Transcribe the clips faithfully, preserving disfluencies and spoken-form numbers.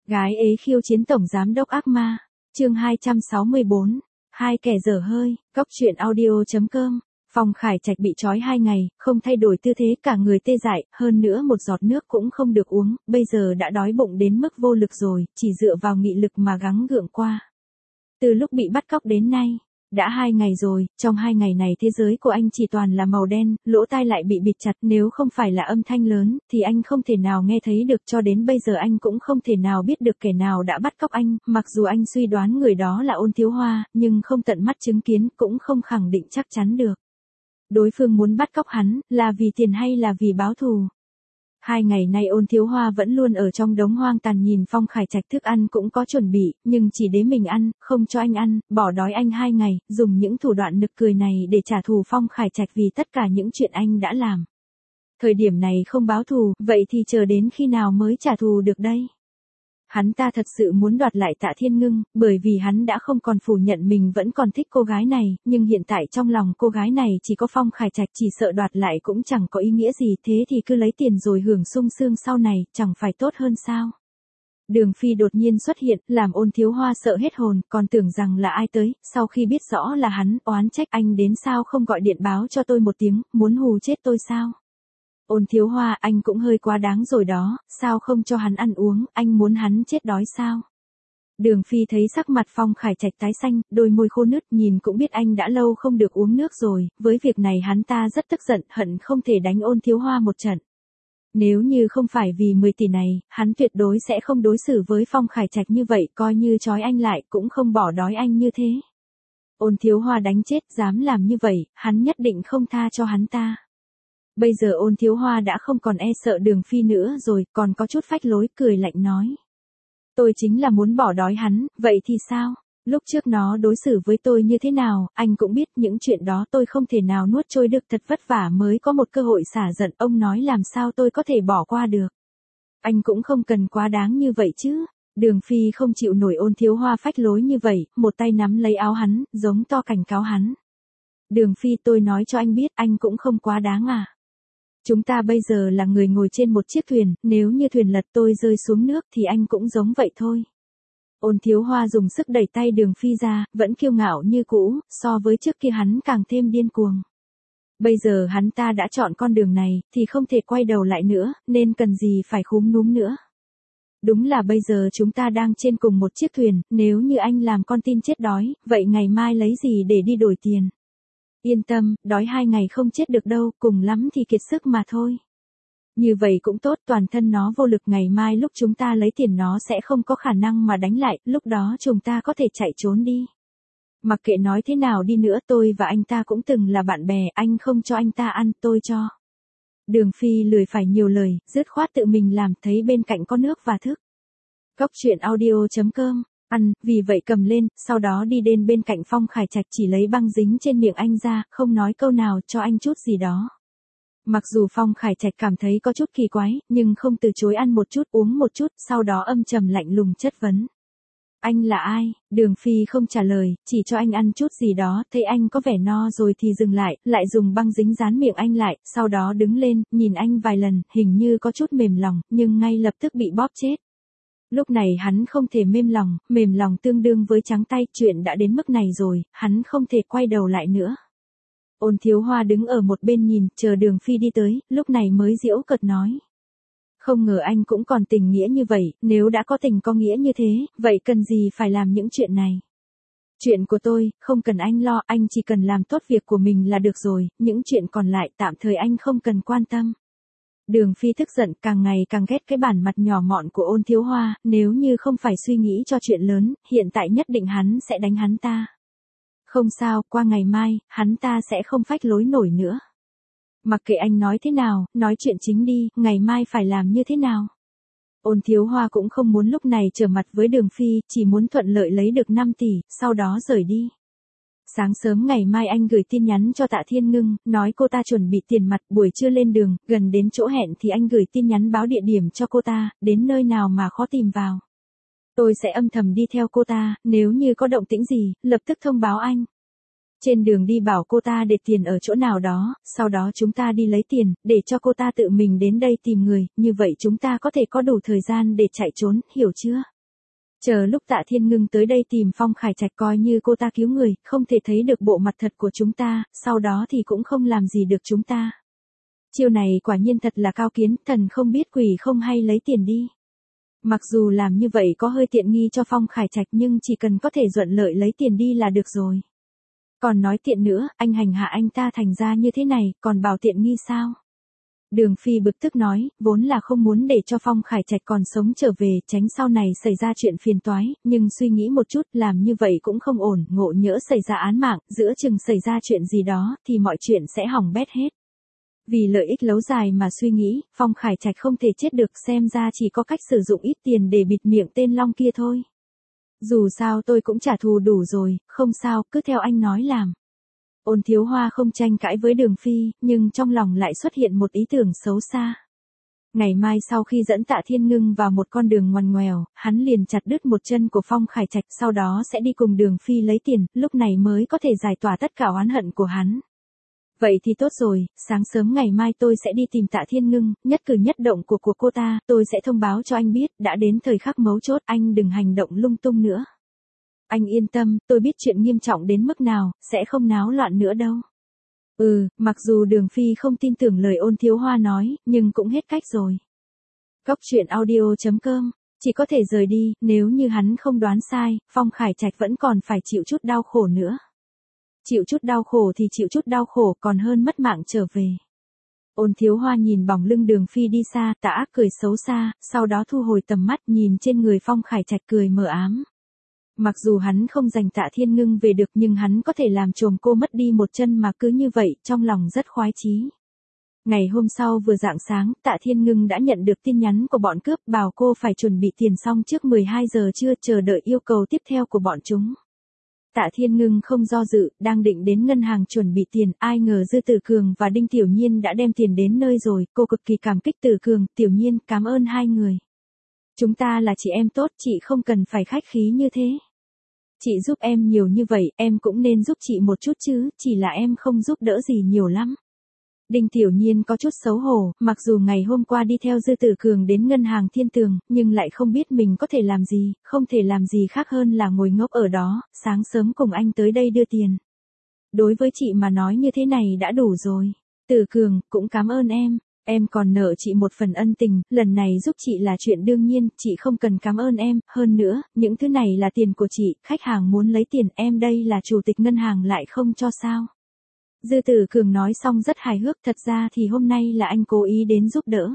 Gái ế khiêu chiến tổng giám đốc ác ma. Chương hai trăm sáu mươi bốn. Hai kẻ dở hơi. Cóc truyện audio chấm com. Phong Khải Trạch bị trói hai ngày, không thay đổi tư thế, cả người tê dại, hơn nữa một giọt nước cũng không được uống, bây giờ đã đói bụng đến mức vô lực rồi, chỉ dựa vào nghị lực mà gắng gượng qua. Từ lúc bị bắt cóc đến nay, đã hai ngày rồi, trong hai ngày này thế giới của anh chỉ toàn là màu đen, lỗ tai lại bị bịt chặt, nếu không phải là âm thanh lớn, thì anh không thể nào nghe thấy được, cho đến bây giờ anh cũng không thể nào biết được kẻ nào đã bắt cóc anh, mặc dù anh suy đoán người đó là Ôn Thiếu Hoa, nhưng không tận mắt chứng kiến, cũng không khẳng định chắc chắn được. Đối phương muốn bắt cóc hắn, là vì tiền hay là vì báo thù? Hai ngày nay Ôn Thiếu Hoa vẫn luôn ở trong đống hoang tàn nhìn Phong Khải Trạch, thức ăn cũng có chuẩn bị, nhưng chỉ để mình ăn, không cho anh ăn, bỏ đói anh hai ngày, dùng những thủ đoạn nực cười này để trả thù Phong Khải Trạch vì tất cả những chuyện anh đã làm. Thời điểm này không báo thù, vậy thì chờ đến khi nào mới trả thù được đây? Hắn ta thật sự muốn đoạt lại Tạ Thiên Ngưng, bởi vì hắn đã không còn phủ nhận mình vẫn còn thích cô gái này, nhưng hiện tại trong lòng cô gái này chỉ có Phong Khải Trạch, chỉ sợ đoạt lại cũng chẳng có ý nghĩa gì, thế thì cứ lấy tiền rồi hưởng sung sướng sau này, chẳng phải tốt hơn sao? Đường Phi đột nhiên xuất hiện, làm Ôn Thiếu Hoa sợ hết hồn, còn tưởng rằng là ai tới, sau khi biết rõ là hắn, oán trách anh đến sao không gọi điện báo cho tôi một tiếng, muốn hù chết tôi sao? Ôn Thiếu Hoa, anh cũng hơi quá đáng rồi đó, sao không cho hắn ăn uống, anh muốn hắn chết đói sao? Đường Phi thấy sắc mặt Phong Khải Trạch tái xanh, đôi môi khô nứt, nhìn cũng biết anh đã lâu không được uống nước rồi, với việc này hắn ta rất tức giận, hận không thể đánh Ôn Thiếu Hoa một trận. Nếu như không phải vì mười tỷ này, hắn tuyệt đối sẽ không đối xử với Phong Khải Trạch như vậy, coi như trói anh lại, cũng không bỏ đói anh như thế. Ôn Thiếu Hoa đánh chết, dám làm như vậy, hắn nhất định không tha cho hắn ta. Bây giờ Ôn Thiếu Hoa đã không còn e sợ Đường Phi nữa rồi, còn có chút phách lối, cười lạnh nói. Tôi chính là muốn bỏ đói hắn, vậy thì sao? Lúc trước nó đối xử với tôi như thế nào, anh cũng biết, những chuyện đó tôi không thể nào nuốt trôi được, thật vất vả mới có một cơ hội xả giận, ông nói làm sao tôi có thể bỏ qua được. Anh cũng không cần quá đáng như vậy chứ. Đường Phi không chịu nổi Ôn Thiếu Hoa phách lối như vậy, một tay nắm lấy áo hắn, giống to cảnh cáo hắn. Đường Phi, tôi nói cho anh biết, anh cũng không quá đáng à. Chúng ta bây giờ là người ngồi trên một chiếc thuyền, nếu như thuyền lật tôi rơi xuống nước thì anh cũng giống vậy thôi. Ôn Thiếu Hoa dùng sức đẩy tay Đường Phi ra, vẫn kiêu ngạo như cũ, so với trước kia hắn càng thêm điên cuồng. Bây giờ hắn ta đã chọn con đường này, thì không thể quay đầu lại nữa, nên cần gì phải khúm núm nữa. Đúng là bây giờ chúng ta đang trên cùng một chiếc thuyền, nếu như anh làm con tin chết đói, vậy ngày mai lấy gì để đi đổi tiền? Yên tâm, đói hai ngày không chết được đâu, cùng lắm thì kiệt sức mà thôi. Như vậy cũng tốt, toàn thân nó vô lực, ngày mai lúc chúng ta lấy tiền nó sẽ không có khả năng mà đánh lại, lúc đó chúng ta có thể chạy trốn đi. Mặc kệ nói thế nào đi nữa, tôi và anh ta cũng từng là bạn bè, anh không cho anh ta ăn, tôi cho. Đường Phi lười phải nhiều lời, dứt khoát tự mình làm, thấy bên cạnh có nước và thức. Cóc truyện audio chấm com. Ăn, vì vậy cầm lên, sau đó đi đến bên cạnh Phong Khải Trạch, chỉ lấy băng dính trên miệng anh ra, không nói câu nào, cho anh chút gì đó. Mặc dù Phong Khải Trạch cảm thấy có chút kỳ quái, nhưng không từ chối, ăn một chút, uống một chút, sau đó âm trầm lạnh lùng chất vấn. Anh là ai? Đường Phi không trả lời, chỉ cho anh ăn chút gì đó, thấy anh có vẻ no rồi thì dừng lại, lại dùng băng dính dán miệng anh lại, sau đó đứng lên, nhìn anh vài lần, hình như có chút mềm lòng, nhưng ngay lập tức bị bóp chết. Lúc này hắn không thể mềm lòng, mềm lòng tương đương với trắng tay, chuyện đã đến mức này rồi, hắn không thể quay đầu lại nữa. Ôn Thiếu Hoa đứng ở một bên nhìn, chờ Đường Phi đi tới, lúc này mới giễu cợt nói. Không ngờ anh cũng còn tình nghĩa như vậy, nếu đã có tình có nghĩa như thế, vậy cần gì phải làm những chuyện này? Chuyện của tôi, không cần anh lo, anh chỉ cần làm tốt việc của mình là được rồi, những chuyện còn lại tạm thời anh không cần quan tâm. Đường Phi tức giận, càng ngày càng ghét cái bản mặt nhỏ mọn của Ôn Thiếu Hoa, nếu như không phải suy nghĩ cho chuyện lớn, hiện tại nhất định hắn sẽ đánh hắn ta. Không sao, qua ngày mai, hắn ta sẽ không phách lối nổi nữa. Mặc kệ anh nói thế nào, nói chuyện chính đi, ngày mai phải làm như thế nào. Ôn Thiếu Hoa cũng không muốn lúc này trở mặt với Đường Phi, chỉ muốn thuận lợi lấy được năm tỷ, sau đó rời đi. Sáng sớm ngày mai anh gửi tin nhắn cho Tạ Thiên Ngưng, nói cô ta chuẩn bị tiền mặt, buổi trưa lên đường, gần đến chỗ hẹn thì anh gửi tin nhắn báo địa điểm cho cô ta, đến nơi nào mà khó tìm vào. Tôi sẽ âm thầm đi theo cô ta, nếu như có động tĩnh gì, lập tức thông báo anh. Trên đường đi bảo cô ta để tiền ở chỗ nào đó, sau đó chúng ta đi lấy tiền, để cho cô ta tự mình đến đây tìm người, như vậy chúng ta có thể có đủ thời gian để chạy trốn, hiểu chưa? Chờ lúc Tạ Thiên Ngưng tới đây tìm Phong Khải Trạch coi như cô ta cứu người, không thể thấy được bộ mặt thật của chúng ta, sau đó thì cũng không làm gì được chúng ta. Chiêu này quả nhiên thật là cao kiến, thần không biết quỷ không hay lấy tiền đi. Mặc dù làm như vậy có hơi tiện nghi cho Phong Khải Trạch nhưng chỉ cần có thể thuận lợi lấy tiền đi là được rồi. Còn nói tiện nữa, anh hành hạ anh ta thành ra như thế này, còn bảo tiện nghi sao? Đường Phi bực tức nói, vốn là không muốn để cho Phong Khải Trạch còn sống trở về, tránh sau này xảy ra chuyện phiền toái, nhưng suy nghĩ một chút, làm như vậy cũng không ổn, ngộ nhỡ xảy ra án mạng, giữa chừng xảy ra chuyện gì đó, thì mọi chuyện sẽ hỏng bét hết. Vì lợi ích lâu dài mà suy nghĩ, Phong Khải Trạch không thể chết được, xem ra chỉ có cách sử dụng ít tiền để bịt miệng tên Long kia thôi. Dù sao tôi cũng trả thù đủ rồi, không sao, cứ theo anh nói làm. Ôn Thiếu Hoa không tranh cãi với Đường Phi, nhưng trong lòng lại xuất hiện một ý tưởng xấu xa. Ngày mai sau khi dẫn Tạ Thiên Ngưng vào một con đường ngoằn ngoèo, hắn liền chặt đứt một chân của Phong Khải Trạch, sau đó sẽ đi cùng Đường Phi lấy tiền, lúc này mới có thể giải tỏa tất cả oán hận của hắn. Vậy thì tốt rồi, sáng sớm ngày mai tôi sẽ đi tìm Tạ Thiên Ngưng, nhất cử nhất động của của cô ta, tôi sẽ thông báo cho anh biết, đã đến thời khắc mấu chốt, anh đừng hành động lung tung nữa. Anh yên tâm, tôi biết chuyện nghiêm trọng đến mức nào, sẽ không náo loạn nữa đâu. Ừ, mặc dù Đường Phi không tin tưởng lời Ôn Thiếu Hoa nói, nhưng cũng hết cách rồi. Cóc truyện audio chấm com, chỉ có thể rời đi, nếu như hắn không đoán sai, Phong Khải Trạch vẫn còn phải chịu chút đau khổ nữa. Chịu chút đau khổ thì chịu chút đau khổ còn hơn mất mạng trở về. Ôn Thiếu Hoa nhìn bóng lưng Đường Phi đi xa, Tạ Ác cười xấu xa, sau đó thu hồi tầm mắt nhìn trên người Phong Khải Trạch cười mờ ám. Mặc dù hắn không giành Tạ Thiên Ngưng về được nhưng hắn có thể làm chồm cô mất đi một chân mà cứ như vậy, trong lòng rất khoái chí. Ngày hôm sau vừa rạng sáng, Tạ Thiên Ngưng đã nhận được tin nhắn của bọn cướp bảo cô phải chuẩn bị tiền xong trước mười hai giờ trưa, chờ đợi yêu cầu tiếp theo của bọn chúng. Tạ Thiên Ngưng không do dự, đang định đến ngân hàng chuẩn bị tiền, ai ngờ Dư Tử Cường và Đinh Tiểu Nhiên đã đem tiền đến nơi rồi, cô cực kỳ cảm kích Tử Cường, Tiểu Nhiên, cảm ơn hai người. Chúng ta là chị em tốt, chị không cần phải khách khí như thế. Chị giúp em nhiều như vậy, em cũng nên giúp chị một chút chứ, chỉ là em không giúp đỡ gì nhiều lắm. Đinh Tiểu Nhiên có chút xấu hổ, mặc dù ngày hôm qua đi theo Dư Tử Cường đến ngân hàng Thiên Tường, nhưng lại không biết mình có thể làm gì, không thể làm gì khác hơn là ngồi ngốc ở đó, sáng sớm cùng anh tới đây đưa tiền. Đối với chị mà nói như thế này đã đủ rồi. Tử Cường, cũng cảm ơn em, em còn nợ chị một phần ân tình, lần này giúp chị là chuyện đương nhiên, chị không cần cảm ơn em, hơn nữa, những thứ này là tiền của chị, khách hàng muốn lấy tiền, em đây là chủ tịch ngân hàng lại không cho sao. Dư Tử Cường nói xong rất hài hước, thật ra thì hôm nay là anh cố ý đến giúp đỡ.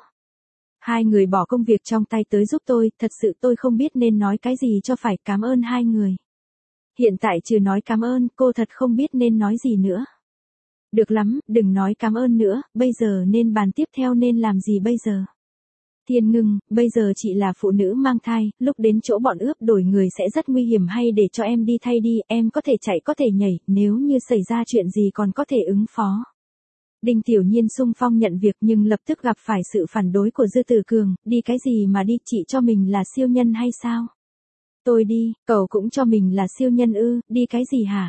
Hai người bỏ công việc trong tay tới giúp tôi, thật sự tôi không biết nên nói cái gì cho phải, cảm ơn hai người. Hiện tại trừ nói cảm ơn, cô thật không biết nên nói gì nữa. Được lắm, đừng nói cảm ơn nữa, bây giờ nên bàn tiếp theo nên làm gì bây giờ? Thiên Ngưng, bây giờ chị là phụ nữ mang thai, lúc đến chỗ bọn ướp đổi người sẽ rất nguy hiểm, hay để cho em đi thay đi, em có thể chạy có thể nhảy, nếu như xảy ra chuyện gì còn có thể ứng phó. Đinh Tiểu Nhiên xung phong nhận việc nhưng lập tức gặp phải sự phản đối của Dư Tử Cường, đi cái gì mà đi, chị cho mình là siêu nhân hay sao? Tôi đi, cậu cũng cho mình là siêu nhân ư, đi cái gì hả?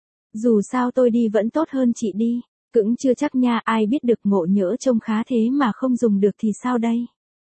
Dù sao tôi đi vẫn tốt hơn chị đi, cũng chưa chắc nha, ai biết được, ngộ nhỡ trông khá thế mà không dùng được thì sao đây?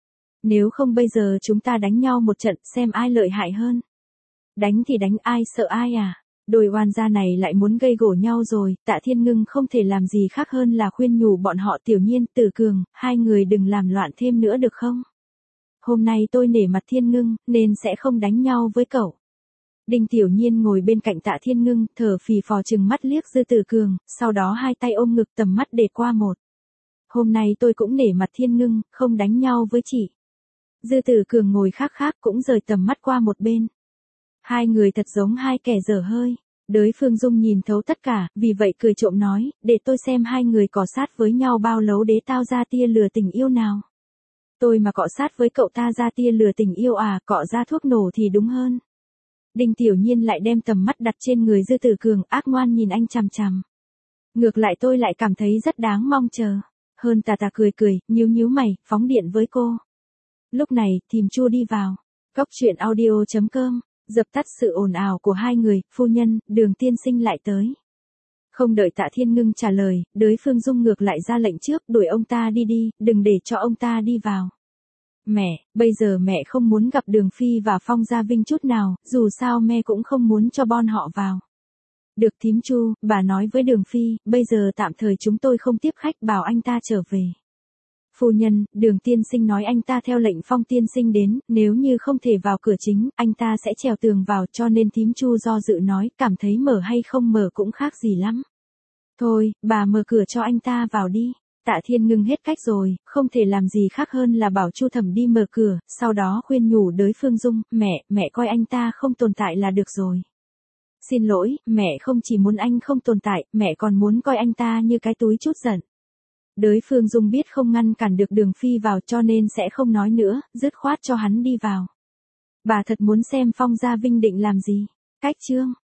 Nếu không bây giờ chúng ta đánh nhau một trận xem ai lợi hại hơn. Đánh thì đánh, ai sợ ai à? Đôi oan gia này lại muốn gây gổ nhau rồi, Tạ Thiên Ngưng không thể làm gì khác hơn là khuyên nhủ bọn họ. Tiểu Nhiên, Tử Cường, hai người đừng làm loạn thêm nữa được không? Hôm nay tôi nể mặt Thiên Ngưng, nên sẽ không đánh nhau với cậu. Đinh Tiểu Nhiên ngồi bên cạnh Tạ Thiên Ngưng, thở phì phò chừng mắt liếc Dư Tử Cường, sau đó hai tay ôm ngực tầm mắt để qua một. Hôm nay tôi cũng nể mặt Thiên Ngưng, không đánh nhau với chị. Dư Tử Cường ngồi khác khác cũng rời tầm mắt qua một bên. Hai người thật giống hai kẻ dở hơi. Đới Phương Dung nhìn thấu tất cả, vì vậy cười trộm nói, để tôi xem hai người cọ sát với nhau bao lâu để tao ra tia lừa tình yêu nào. Tôi mà cọ sát với cậu ta ra tia lừa tình yêu à, cọ ra thuốc nổ thì đúng hơn. Đinh Tiểu Nhiên lại đem tầm mắt đặt trên người Dư Tử Cường, ác ngoan nhìn anh chằm chằm. Ngược lại tôi lại cảm thấy rất đáng mong chờ. Hơn tà tà cười cười, nhíu nhíu mày, phóng điện với cô. Lúc này, Thìm Chu đi vào. Cóc truyện audio chấm com, dập tắt sự ồn ào của hai người, phu nhân, Đường tiên sinh lại tới. Không đợi Tạ Thiên Ngưng trả lời, Đới Phương Dung ngược lại ra lệnh trước, đuổi ông ta đi đi, đừng để cho ông ta đi vào. Mẹ, bây giờ mẹ không muốn gặp Đường Phi và Phong Gia Vinh chút nào, dù sao mẹ cũng không muốn cho bọn họ vào. Được thím Chu, bà nói với Đường Phi, bây giờ tạm thời chúng tôi không tiếp khách, bảo anh ta trở về. Phu nhân, Đường tiên sinh nói anh ta theo lệnh Phong tiên sinh đến, nếu như không thể vào cửa chính, anh ta sẽ trèo tường vào, cho nên thím Chu do dự nói, cảm thấy mở hay không mở cũng khác gì lắm. Thôi, bà mở cửa cho anh ta vào đi. Tạ Thiên Ngưng hết cách rồi, không thể làm gì khác hơn là bảo Chu Thẩm đi mở cửa, sau đó khuyên nhủ đới Phương Dung, mẹ, mẹ coi anh ta không tồn tại là được rồi. Xin lỗi, mẹ không chỉ muốn anh không tồn tại, mẹ còn muốn coi anh ta như cái túi chút giận. Đới Phương Dung biết không ngăn cản được Đường Phi vào cho nên sẽ không nói nữa, dứt khoát cho hắn đi vào. Bà thật muốn xem Phong Gia Vinh định làm gì. Cách chương